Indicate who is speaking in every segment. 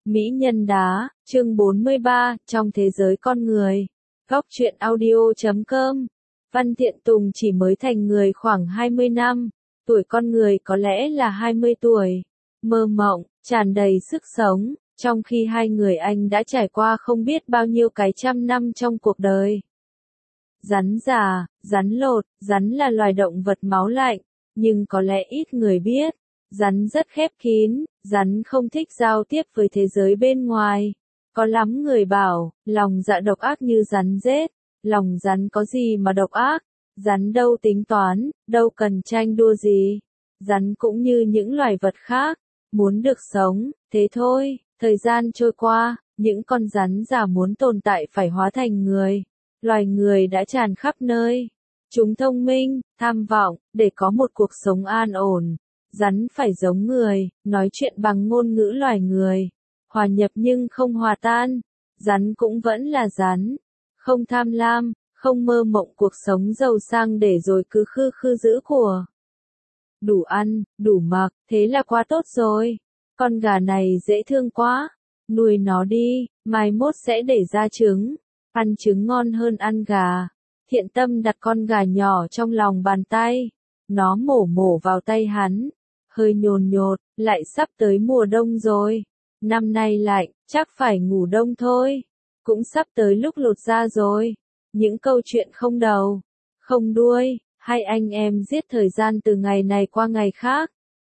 Speaker 1: Mỹ nhân đá, chương 43, trong thế giới con người. Góc truyện audio.com. Văn Thiện Tùng chỉ mới thành người khoảng 20 năm, tuổi con người có lẽ là 20 tuổi. Mơ mộng, tràn đầy sức sống, trong khi hai người anh đã trải qua không biết bao nhiêu cái trăm năm trong cuộc đời. Rắn già, rắn lột, rắn là loài động vật máu lạnh, nhưng có lẽ ít người biết. Rắn rất khép kín, rắn không thích giao tiếp với thế giới bên ngoài. Có lắm người bảo, lòng dạ độc ác như rắn rết. Lòng rắn có gì mà độc ác? Rắn đâu tính toán, đâu cần tranh đua gì. Rắn cũng như những loài vật khác, muốn được sống, thế thôi. Thời gian trôi qua, những con rắn già muốn tồn tại phải hóa thành người. Loài người đã tràn khắp nơi. Chúng thông minh, tham vọng, để có một cuộc sống an ổn. Rắn phải giống người, nói chuyện bằng ngôn ngữ loài người. Hòa nhập nhưng không hòa tan. Rắn cũng vẫn là rắn. Không tham lam, không mơ mộng cuộc sống giàu sang để rồi cứ khư khư giữ của. Đủ ăn, đủ mặc, thế là quá tốt rồi. Con gà này dễ thương quá. Nuôi nó đi, mai mốt sẽ để ra trứng. Ăn trứng ngon hơn ăn gà. Thiện Tâm đặt con gà nhỏ trong lòng bàn tay. Nó mổ vào tay hắn. Hơi nhồn nhột, lại sắp tới mùa đông rồi. Năm nay lạnh, chắc phải ngủ đông thôi. Cũng sắp tới lúc lột da rồi. Những câu chuyện không đầu, không đuôi, hai anh em giết thời gian từ ngày này qua ngày khác.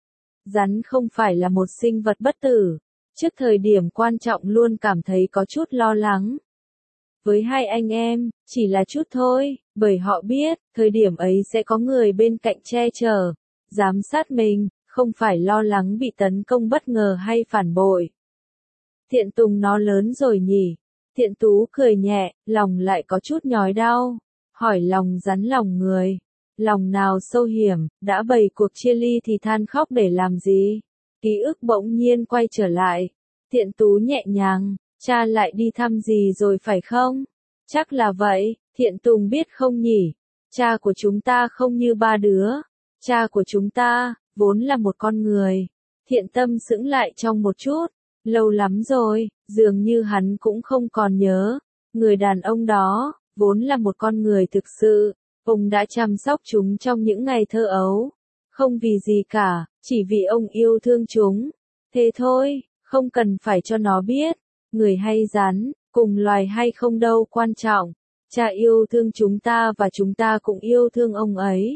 Speaker 1: Rắn không phải là một sinh vật bất tử. Trước thời điểm quan trọng luôn cảm thấy có chút lo lắng. Với hai anh em, chỉ là chút thôi, bởi họ biết, thời điểm ấy sẽ có người bên cạnh che chở, giám sát mình, không phải lo lắng bị tấn công bất ngờ hay phản bội. Thiện Tùng nó lớn rồi nhỉ? Thiện Tú cười nhẹ, lòng lại có chút nhói đau. Hỏi lòng rắn lòng người. Lòng nào sâu hiểm, đã bày cuộc chia ly thì than khóc để làm gì? Ký ức bỗng nhiên quay trở lại. Thiện Tú nhẹ nhàng, cha lại đi thăm gì rồi phải không? Chắc là vậy, Thiện Tùng biết không nhỉ? Cha của chúng ta không như ba đứa. Cha của chúng ta, vốn là một con người. Thiện Tâm sững lại trong một chút. Lâu lắm rồi, dường như hắn cũng không còn nhớ. Người đàn ông đó, vốn là một con người thực sự. Ông đã chăm sóc chúng trong những ngày thơ ấu. Không vì gì cả, chỉ vì ông yêu thương chúng. Thế thôi, không cần phải cho nó biết. Người hay rắn, cùng loài hay không đâu quan trọng. Cha yêu thương chúng ta và chúng ta cũng yêu thương ông ấy.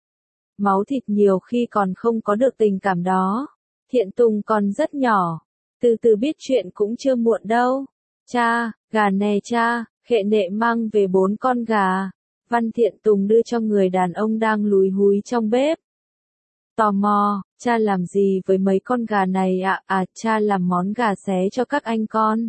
Speaker 1: Máu thịt nhiều khi còn không có được tình cảm đó. Thiện Tùng còn rất nhỏ. Từ từ biết chuyện cũng chưa muộn đâu. Cha, gà nè cha, khệ nệ mang về 4 con gà. Văn Thiện Tùng đưa cho người đàn ông đang lúi húi trong bếp. Tò mò, cha làm gì với mấy con gà này ạ? Cha làm món gà xé cho các anh con.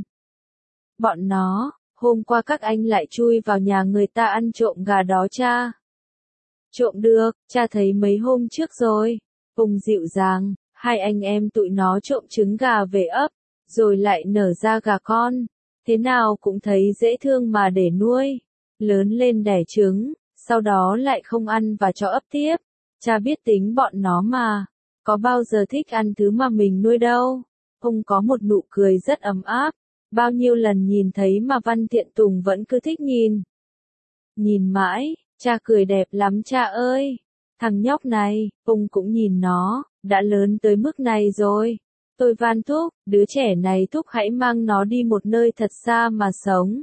Speaker 1: Bọn nó, hôm qua các anh lại chui vào nhà người ta ăn trộm gà đó cha. Trộm được, cha thấy mấy hôm trước rồi. Ông dịu dàng. Hai anh em tụi nó trộm trứng gà về ấp, rồi lại nở ra gà con. Thế nào cũng thấy dễ thương mà để nuôi. Lớn lên đẻ trứng, sau đó lại không ăn và cho ấp tiếp. Cha biết tính bọn nó mà. Có bao giờ thích ăn thứ mà mình nuôi đâu. Ông có một nụ cười rất ấm áp. Bao nhiêu lần nhìn thấy mà Văn Thiện Tùng vẫn cứ thích nhìn. Nhìn mãi, cha cười đẹp lắm cha ơi. Thằng nhóc này, ông cũng nhìn nó. Đã lớn tới mức này rồi. Tôi van thúc, đứa trẻ này thúc hãy mang nó đi một nơi thật xa mà sống.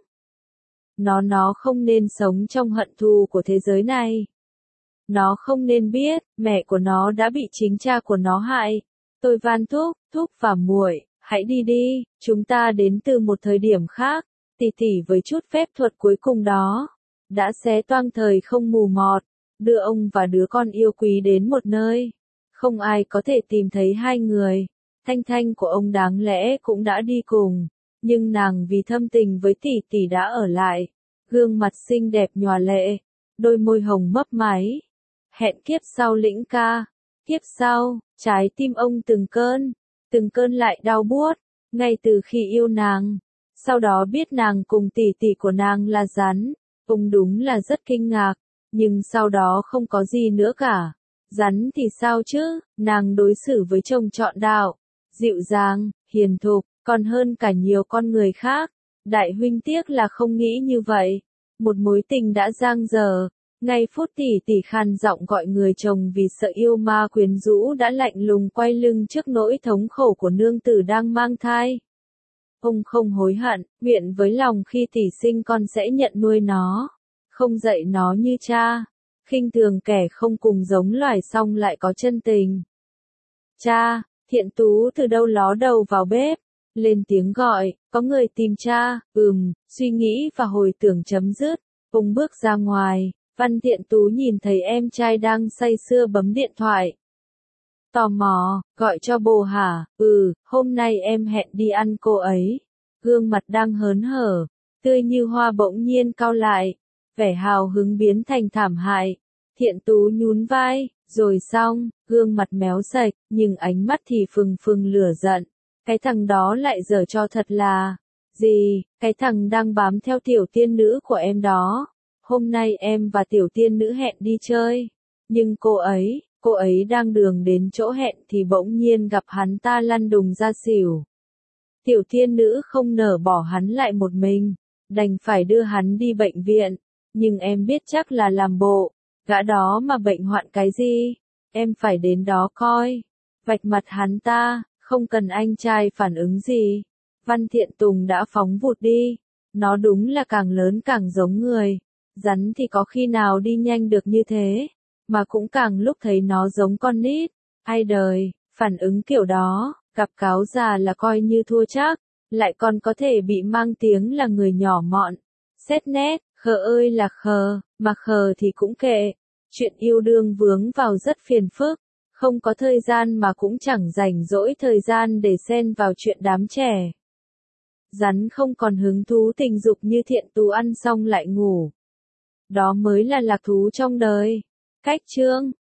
Speaker 1: Nó không nên sống trong hận thù của thế giới này. Nó không nên biết, mẹ của nó đã bị chính cha của nó hại. Tôi van thúc và muội, hãy đi đi, chúng ta đến từ một thời điểm khác. Tỉ tỉ với chút phép thuật cuối cùng đó, đã xé toang thời không mù mọt, đưa ông và đứa con yêu quý đến một nơi. Không ai có thể tìm thấy hai người. Thanh Thanh của ông đáng lẽ cũng đã đi cùng. Nhưng nàng vì thâm tình với tỷ tỷ đã ở lại. Gương mặt xinh đẹp nhòa lệ. Đôi môi hồng mấp máy. Hẹn kiếp sau Lĩnh ca. Kiếp sau, trái tim ông từng cơn lại đau buốt. Ngay từ khi yêu nàng. Sau đó biết nàng cùng tỷ tỷ của nàng là rắn. Ông đúng là rất kinh ngạc. Nhưng sau đó không có gì nữa cả. Rắn thì sao chứ, nàng đối xử với chồng trọn đạo, dịu dàng, hiền thục, còn hơn cả nhiều con người khác. Đại huynh tiếc là không nghĩ như vậy. Một mối tình đã giang dở, ngay phút tỷ tỷ khàn giọng gọi người chồng vì sợ yêu ma quyến rũ đã lạnh lùng quay lưng trước nỗi thống khổ của nương tử đang mang thai. Ông không hối hận, nguyện với lòng khi tỷ sinh con sẽ nhận nuôi nó, không dạy nó như cha, khinh thường kẻ không cùng giống loài song lại có chân tình. Cha, Thiện Tú từ đâu ló đầu vào bếp, lên tiếng gọi, có người tìm cha, suy nghĩ và hồi tưởng chấm dứt, ông bước ra ngoài, Văn Thiện Tú nhìn thấy em trai đang say sưa bấm điện thoại. Tò mò, gọi cho bồ hả, hôm nay em hẹn đi ăn cô ấy. Gương mặt đang hớn hở, tươi như hoa bỗng nhiên cau lại, vẻ hào hứng biến thành thảm hại. Thiện Tú nhún vai, rồi xong, gương mặt méo sạch, nhưng ánh mắt thì phừng phừng lửa giận. Cái thằng đó lại giở trò thật là, gì, cái thằng đang bám theo tiểu tiên nữ của em đó. Hôm nay em và tiểu tiên nữ hẹn đi chơi, nhưng cô ấy đang đường đến chỗ hẹn thì bỗng nhiên gặp hắn ta lăn đùng ra xỉu. Tiểu tiên nữ không nỡ bỏ hắn lại một mình, đành phải đưa hắn đi bệnh viện, nhưng em biết chắc là làm bộ, gã đó mà bệnh hoạn cái gì, em phải đến đó coi. Vạch mặt hắn ta, không cần anh trai phản ứng gì. Văn Thiện Tùng đã phóng vụt đi, nó đúng là càng lớn càng giống người, rắn thì có khi nào đi nhanh được như thế, mà cũng càng lúc thấy nó giống con nít. Ai đời, phản ứng kiểu đó, gặp cáo già là coi như thua chắc, lại còn có thể bị mang tiếng là người nhỏ mọn. Xét nét, khờ ơi là khờ, mà khờ thì cũng kệ. Chuyện yêu đương vướng vào rất phiền phức, không có thời gian mà cũng chẳng rảnh rỗi thời gian để xen vào chuyện đám trẻ. Rắn không còn hứng thú tình dục như Thiện Tú ăn xong lại ngủ. Đó mới là lạc thú trong đời. Cách chương